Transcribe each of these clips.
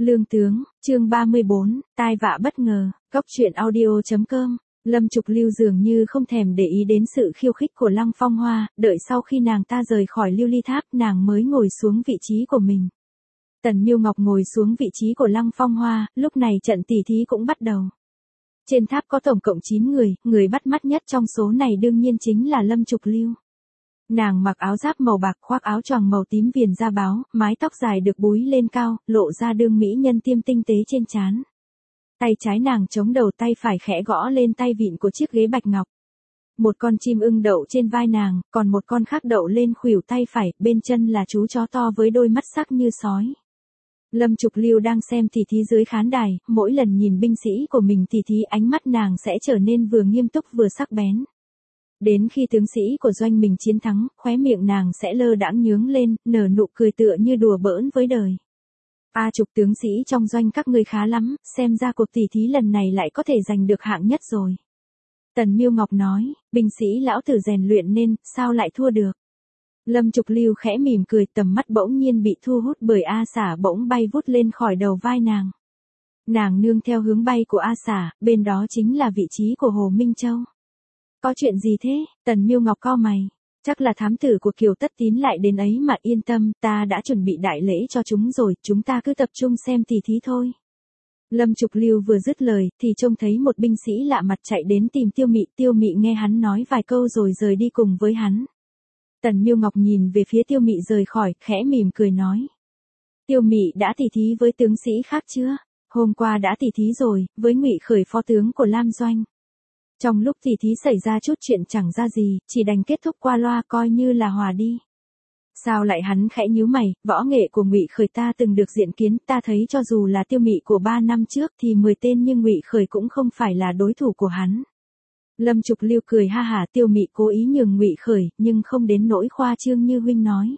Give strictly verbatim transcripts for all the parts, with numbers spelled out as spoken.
Lương tướng, chương ba mươi bốn, tai vạ bất ngờ, góc truyện audio chấm com. Lâm Trục Lưu dường như không thèm để ý đến sự khiêu khích của Lăng Phong Hoa, đợi sau khi nàng ta rời khỏi Lưu Ly Tháp, nàng mới ngồi xuống vị trí của mình. Tần Miêu Ngọc ngồi xuống vị trí của Lăng Phong Hoa, lúc này trận tỉ thí cũng bắt đầu. Trên tháp có tổng cộng chín người, người bắt mắt nhất trong số này đương nhiên chính là Lâm Trục Lưu. Nàng mặc áo giáp màu bạc, khoác áo choàng màu tím viền da báo, mái tóc dài được búi lên cao, lộ ra đương mỹ nhân tiêm tinh tế trên trán. Tay trái nàng chống đầu, tay phải khẽ gõ lên tay vịn của chiếc ghế bạch ngọc. Một con chim ưng đậu trên vai nàng, còn một con khác đậu lên khuỷu tay phải, bên chân là chú chó to với đôi mắt sắc như sói. Lâm Trục Lưu đang xem tỉ thí dưới khán đài, mỗi lần nhìn binh sĩ của mình tỉ thí ánh mắt nàng sẽ trở nên vừa nghiêm túc vừa sắc bén. Đến khi tướng sĩ của doanh mình chiến thắng, khóe miệng nàng sẽ lơ đãng nhướng lên, nở nụ cười tựa như đùa bỡn với đời. A Trục, tướng sĩ trong doanh các ngươi khá lắm, xem ra cuộc tỉ thí lần này lại có thể giành được hạng nhất rồi. Tần Miêu Ngọc nói, binh sĩ lão tử rèn luyện nên, sao lại thua được. Lâm Trục Lưu khẽ mỉm cười, tầm mắt bỗng nhiên bị thu hút bởi A Xả bỗng bay vút lên khỏi đầu vai nàng. Nàng nương theo hướng bay của A Xả, bên đó chính là vị trí của Hồ Minh Châu. Có chuyện gì thế? Tần Miêu Ngọc cau mày. Chắc là thám tử của Kiều Tất Tín lại đến ấy mà, yên tâm, ta đã chuẩn bị đại lễ cho chúng rồi, chúng ta cứ tập trung xem tỉ thí thôi. Lâm Trục Lưu vừa dứt lời, thì trông thấy một binh sĩ lạ mặt chạy đến tìm Tiêu Mị, Tiêu Mị nghe hắn nói vài câu rồi rời đi cùng với hắn. Tần Miêu Ngọc nhìn về phía Tiêu Mị rời khỏi, khẽ mỉm cười nói. Tiêu Mị đã tỉ thí với tướng sĩ khác chưa? Hôm qua đã tỉ thí rồi, với Ngụy Khởi phó tướng của Lam Doanh. Trong lúc tỉ thí xảy ra chút chuyện chẳng ra gì, chỉ đành kết thúc qua loa coi như là hòa đi. Sao lại? Hắn khẽ nhíu mày, võ nghệ của Ngụy Khởi ta từng được diện kiến, ta thấy cho dù là Tiêu Mị của ba năm trước thì mười tên nhưng Ngụy Khởi cũng không phải là đối thủ của hắn. Lâm Trục Lưu cười ha hả, Tiêu Mị cố ý nhường Ngụy Khởi, nhưng không đến nỗi khoa trương như huynh nói.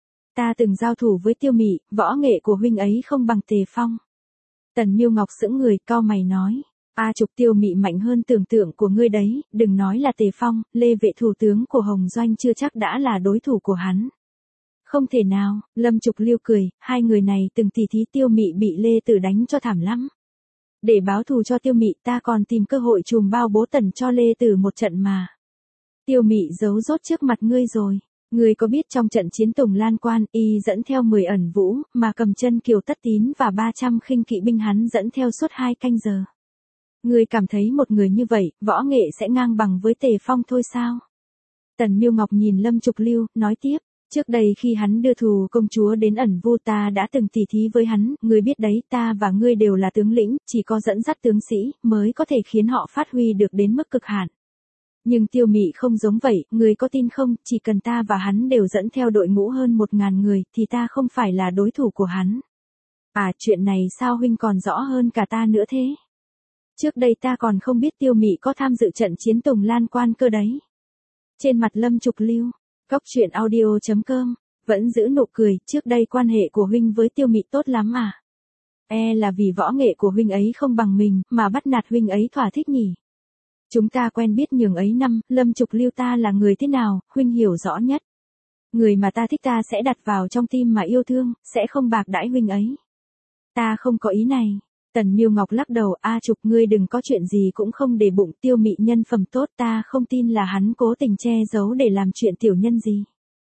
Ta từng giao thủ với Tiêu Mị, võ nghệ của huynh ấy không bằng Tề Phong. Tần Miêu Ngọc sững người, cau mày nói. A Trục, Tiêu Mị mạnh hơn tưởng tượng của ngươi đấy, đừng nói là Tề Phong, Lê Vệ thủ tướng của Hồng Doanh chưa chắc đã là đối thủ của hắn. Không thể nào, Lâm Trục Lưu cười, hai người này từng tỉ thí, Tiêu Mị bị Lê Tử đánh cho thảm lắm. Để báo thù cho Tiêu Mị, ta còn tìm cơ hội trùm bao bố tần cho Lê Tử một trận mà. Tiêu Mị giấu rốt trước mặt ngươi rồi. Ngươi có biết trong trận chiến Tùng Lan Quan, y dẫn theo mười ẩn vũ, mà cầm chân Kiều Tất Tín và ba trăm khinh kỵ binh hắn dẫn theo suốt hai canh giờ. Ngươi cảm thấy một người như vậy, võ nghệ sẽ ngang bằng với Tề Phong thôi sao? Tần Miêu Ngọc nhìn Lâm Trục Lưu, nói tiếp, trước đây khi hắn đưa thù công chúa đến ẩn vu ta đã từng tỉ thí với hắn, ngươi biết đấy, ta và ngươi đều là tướng lĩnh, chỉ có dẫn dắt tướng sĩ, mới có thể khiến họ phát huy được đến mức cực hạn. Nhưng Tiêu Mị không giống vậy, ngươi có tin không, chỉ cần ta và hắn đều dẫn theo đội ngũ hơn một ngàn người, thì ta không phải là đối thủ của hắn. À, chuyện này sao huynh còn rõ hơn cả ta nữa thế? Trước đây ta còn không biết Tiêu Mị có tham dự trận chiến Tùng Lan Quan cơ đấy. Trên mặt Lâm Trục Lưu, góc truyện audio chấm com, vẫn giữ nụ cười, trước đây quan hệ của huynh với Tiêu Mị tốt lắm à? E là vì võ nghệ của huynh ấy không bằng mình, mà bắt nạt huynh ấy thỏa thích nhỉ? Chúng ta quen biết nhường ấy năm, Lâm Trục Lưu ta là người thế nào, huynh hiểu rõ nhất. Người mà ta thích ta sẽ đặt vào trong tim mà yêu thương, sẽ không bạc đãi huynh ấy. Ta không có ý này. Tần Miêu Ngọc lắc đầu, A Trục, ngươi đừng có chuyện gì cũng không để bụng, Tiêu Mị nhân phẩm tốt, ta không tin là hắn cố tình che giấu để làm chuyện tiểu nhân gì.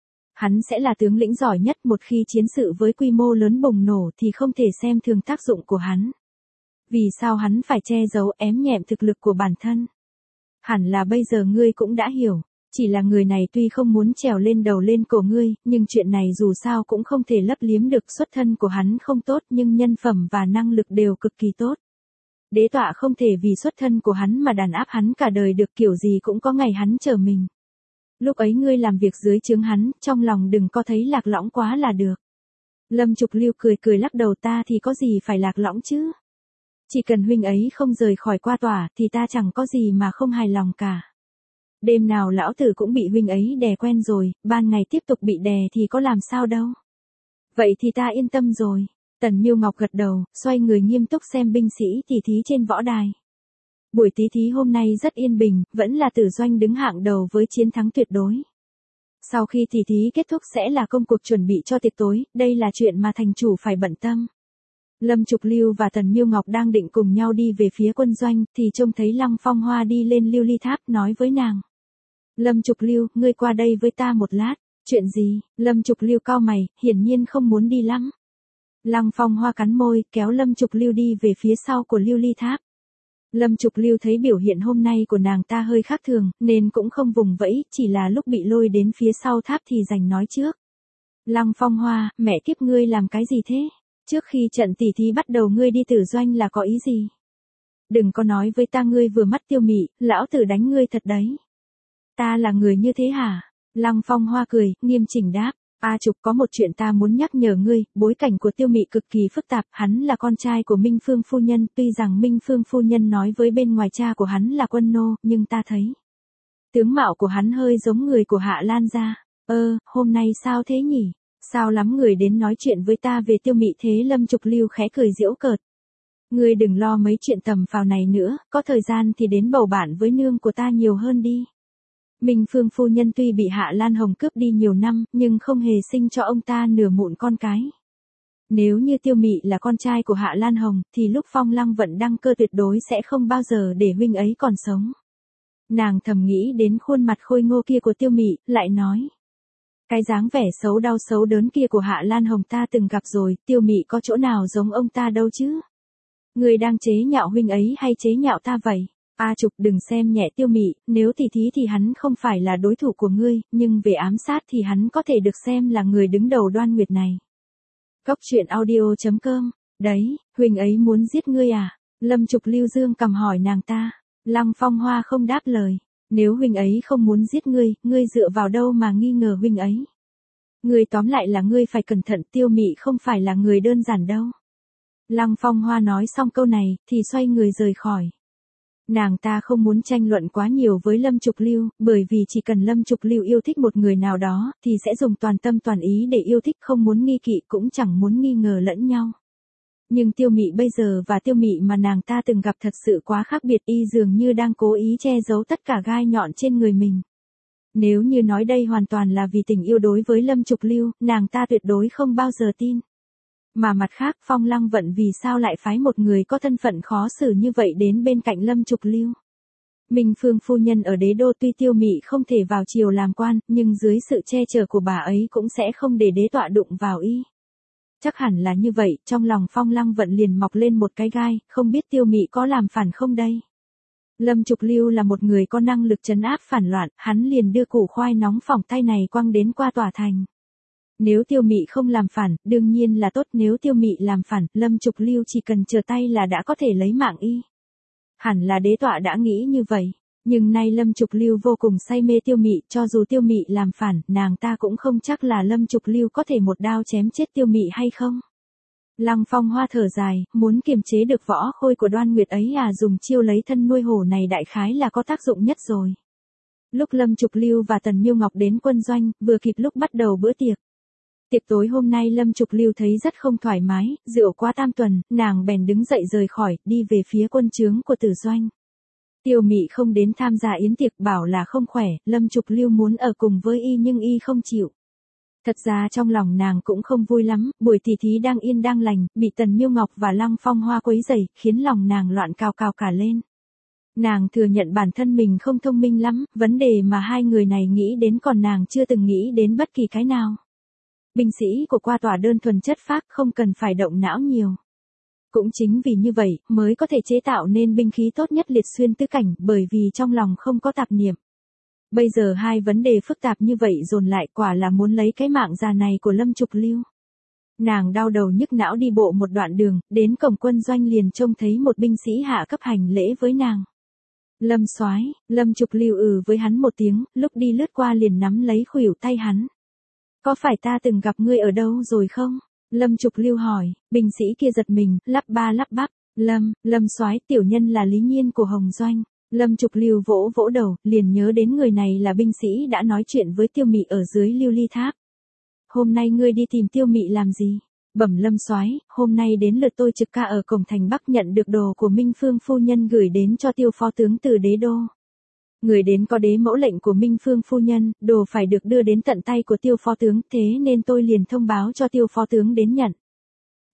Hắn sẽ là tướng lĩnh giỏi nhất, một khi chiến sự với quy mô lớn bùng nổ thì không thể xem thường tác dụng của hắn. Vì sao hắn phải che giấu ém nhẹm thực lực của bản thân? Hẳn là bây giờ ngươi cũng đã hiểu. Chỉ là người này tuy không muốn trèo lên đầu lên cổ ngươi, nhưng chuyện này dù sao cũng không thể lấp liếm được, xuất thân của hắn không tốt nhưng nhân phẩm và năng lực đều cực kỳ tốt. Đế tọa không thể vì xuất thân của hắn mà đàn áp hắn cả đời được, kiểu gì cũng có ngày hắn chờ mình. Lúc ấy ngươi làm việc dưới trướng hắn, trong lòng đừng có thấy lạc lõng quá là được. Lâm Trục Lưu cười cười lắc đầu, ta thì có gì phải lạc lõng chứ? Chỉ cần huynh ấy không rời khỏi qua tòa thì ta chẳng có gì mà không hài lòng cả. Đêm nào lão tử cũng bị huynh ấy đè quen rồi, ban ngày tiếp tục bị đè thì có làm sao đâu. Vậy thì ta yên tâm rồi. Tần Miêu Ngọc gật đầu, xoay người nghiêm túc xem binh sĩ tỉ thí trên võ đài. Buổi tỉ thí hôm nay rất yên bình, vẫn là Tử Doanh đứng hạng đầu với chiến thắng tuyệt đối. Sau khi tỉ thí kết thúc sẽ là công cuộc chuẩn bị cho tiệc tối, đây là chuyện mà thành chủ phải bận tâm. Lâm Trục Lưu và Tần Miêu Ngọc đang định cùng nhau đi về phía quân doanh, thì trông thấy Lăng Phong Hoa đi lên lưu ly tháp nói với nàng. Lâm Trục Lưu, ngươi qua đây với ta một lát. Chuyện gì? Lâm Trục Lưu cau mày, hiển nhiên không muốn đi lắm. Lăng Phong Hoa cắn môi, kéo Lâm Trục Lưu đi về phía sau của lưu ly tháp. Lâm Trục Lưu thấy biểu hiện hôm nay của nàng ta hơi khác thường, nên cũng không vùng vẫy, chỉ là lúc bị lôi đến phía sau tháp thì giành nói trước. Lăng Phong Hoa, mẹ kiếp ngươi làm cái gì thế? Trước khi trận tỉ thí bắt đầu ngươi đi tử doanh là có ý gì? Đừng có nói với ta ngươi vừa mắt Tiêu Mị, lão tử đánh ngươi thật đấy. Ta là người như thế hả? Lăng Phong Hoa cười, nghiêm chỉnh đáp. A Trục, có một chuyện ta muốn nhắc nhở ngươi, bối cảnh của Tiêu Mị cực kỳ phức tạp, hắn là con trai của Minh Phương phu nhân, tuy rằng Minh Phương phu nhân nói với bên ngoài cha của hắn là quân nô, nhưng ta thấy tướng mạo của hắn hơi giống người của Hạ Lan gia. Ơ, hôm nay sao thế nhỉ? Sao lắm người đến nói chuyện với ta về Tiêu Mị thế? Lâm Trục Lưu khẽ cười giễu cợt. Ngươi đừng lo mấy chuyện tầm phào này nữa, có thời gian thì đến bầu bạn với nương của ta nhiều hơn đi. Minh Phương phu nhân tuy bị Hạ Lan Hồng cướp đi nhiều năm, nhưng không hề sinh cho ông ta nửa mụn con cái. Nếu như Tiêu Mị là con trai của Hạ Lan Hồng, thì lúc Phong Lăng Vận đăng cơ tuyệt đối sẽ không bao giờ để huynh ấy còn sống. Nàng thầm nghĩ đến khuôn mặt khôi ngô kia của Tiêu Mị, lại nói. Cái dáng vẻ xấu đau xấu đớn kia của Hạ Lan Hồng ta từng gặp rồi, Tiêu Mị có chỗ nào giống ông ta đâu chứ? Ngươi đang chế nhạo huynh ấy hay chế nhạo ta vậy? A Trục, đừng xem nhẹ Tiêu Mị, nếu tỉ thí thì hắn không phải là đối thủ của ngươi, nhưng về ám sát thì hắn có thể được xem là người đứng đầu Đoan Nguyệt này. Cốc truyện audio chấm com. Đấy, huynh ấy muốn giết ngươi à? Lâm Trục Lưu dương cầm hỏi nàng ta. Lăng Phong Hoa không đáp lời. Nếu huynh ấy không muốn giết ngươi, ngươi dựa vào đâu mà nghi ngờ huynh ấy? Ngươi tóm lại là ngươi phải cẩn thận, Tiêu Mị không phải là người đơn giản đâu. Lăng Phong Hoa nói xong câu này, thì xoay người rời khỏi. Nàng ta không muốn tranh luận quá nhiều với Lâm Trục Lưu, bởi vì chỉ cần Lâm Trục Lưu yêu thích một người nào đó, thì sẽ dùng toàn tâm toàn ý để yêu thích, không muốn nghi kỵ cũng chẳng muốn nghi ngờ lẫn nhau. Nhưng Tiêu Mị bây giờ và Tiêu Mị mà nàng ta từng gặp thật sự quá khác biệt, y dường như đang cố ý che giấu tất cả gai nhọn trên người mình. Nếu như nói đây hoàn toàn là vì tình yêu đối với Lâm Trục Lưu, nàng ta tuyệt đối không bao giờ tin. Mà mặt khác, Phong Lăng Vận vì sao lại phái một người có thân phận khó xử như vậy đến bên cạnh Lâm Trục Lưu? Minh Phương phu nhân ở đế đô, tuy Tiêu Mị không thể vào triều làm quan, nhưng dưới sự che chở của bà ấy cũng sẽ không để đế tọa đụng vào y. Chắc hẳn là như vậy, trong lòng Phong Lăng Vận liền mọc lên một cái gai, không biết Tiêu Mị có làm phản không đây? Lâm Trục Lưu là một người có năng lực trấn áp phản loạn, hắn liền đưa củ khoai nóng phỏng tay này quăng đến qua tòa thành. Nếu Tiêu Mị không làm phản, đương nhiên là tốt, nếu Tiêu Mị làm phản, Lâm Trục Lưu chỉ cần chờ tay là đã có thể lấy mạng y. Hẳn là đế tọa đã nghĩ như vậy, nhưng nay Lâm Trục Lưu vô cùng say mê Tiêu Mị, cho dù Tiêu Mị làm phản, nàng ta cũng không chắc là Lâm Trục Lưu có thể một đao chém chết Tiêu Mị hay không. Lăng Phong Hoa thở dài, muốn kiềm chế được võ khôi của Đoan Nguyệt ấy à, dùng chiêu lấy thân nuôi hổ này đại khái là có tác dụng nhất rồi. Lúc Lâm Trục Lưu và Tần Miêu Ngọc đến quân doanh, vừa kịp lúc bắt đầu bữa tiệc. Tiệc tối hôm nay Lâm Trục Lưu thấy rất không thoải mái, rượu qua tam tuần, nàng bèn đứng dậy rời khỏi, đi về phía quân trướng của Tử Doanh. Tiêu Mị không đến tham gia yến tiệc, bảo là không khỏe, Lâm Trục Lưu muốn ở cùng với y nhưng y không chịu. Thật ra trong lòng nàng cũng không vui lắm, buổi tỉ thí đang yên đang lành, bị Tần Miêu Ngọc và Lăng Phong Hoa quấy rầy, khiến lòng nàng loạn cào cào cả lên. Nàng thừa nhận bản thân mình không thông minh lắm, vấn đề mà hai người này nghĩ đến còn nàng chưa từng nghĩ đến bất kỳ cái nào. Binh sĩ của qua tòa đơn thuần chất phác, không cần phải động não nhiều. Cũng chính vì như vậy, mới có thể chế tạo nên binh khí tốt nhất liệt xuyên tứ cảnh, bởi vì trong lòng không có tạp niệm. Bây giờ hai vấn đề phức tạp như vậy dồn lại, quả là muốn lấy cái mạng già này của Lâm Trục Lưu. Nàng đau đầu nhức não đi bộ một đoạn đường, đến cổng quân doanh liền trông thấy một binh sĩ hạ cấp hành lễ với nàng. Lâm soái, Lâm Trục Lưu ừ với hắn một tiếng, lúc đi lướt qua liền nắm lấy khuỷu tay hắn. Có phải ta từng gặp ngươi ở đâu rồi không? Lâm Trục Lưu hỏi, binh sĩ kia giật mình, lắp ba lắp bắp, Lâm, Lâm soái, tiểu nhân là Lý Nhiên của Hồng Doanh. Lâm Trục Lưu vỗ vỗ đầu, liền nhớ đến người này là binh sĩ đã nói chuyện với Tiêu Mị ở dưới lưu ly tháp. Hôm nay ngươi đi tìm Tiêu Mị làm gì? Bẩm Lâm soái, hôm nay đến lượt tôi trực ca ở cổng thành Bắc, nhận được đồ của Minh Phương phu nhân gửi đến cho Tiêu phó tướng từ đế đô. Người đến có đế mẫu lệnh của Minh Phương phu nhân, đồ phải được đưa đến tận tay của Tiêu phó tướng, thế nên tôi liền thông báo cho Tiêu phó tướng đến nhận.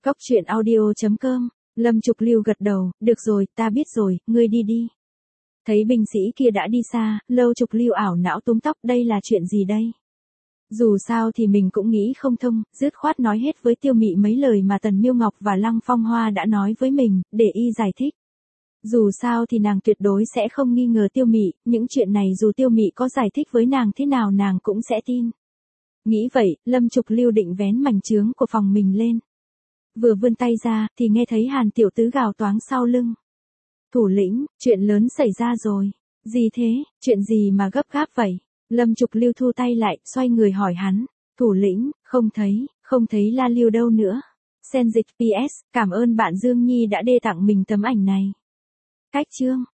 Cốc truyện audio chấm com. Lâm Trục Lưu gật đầu, được rồi, ta biết rồi, ngươi đi đi. Thấy binh sĩ kia đã đi xa, Lâu Trục Lưu ảo não túm tóc, đây là chuyện gì đây? Dù sao thì mình cũng nghĩ không thông, dứt khoát nói hết với Tiêu Mị mấy lời mà Tần Miêu Ngọc và Lăng Phong Hoa đã nói với mình, để y giải thích. Dù sao thì nàng tuyệt đối sẽ không nghi ngờ Tiêu Mị, những chuyện này dù Tiêu Mị có giải thích với nàng thế nào nàng cũng sẽ tin. Nghĩ vậy, Lâm Trục Lưu định vén mảnh chướng của phòng mình lên. Vừa vươn tay ra, thì nghe thấy Hàn tiểu tứ gào toáng sau lưng. Thủ lĩnh, chuyện lớn xảy ra rồi. Gì thế, chuyện gì mà gấp gáp vậy? Lâm Trục Lưu thu tay lại, xoay người hỏi hắn. Thủ lĩnh, không thấy, không thấy La Lưu đâu nữa. Sen dịch pê ét, cảm ơn bạn Dương Nhi đã đê tặng mình tấm ảnh này. Cách chương.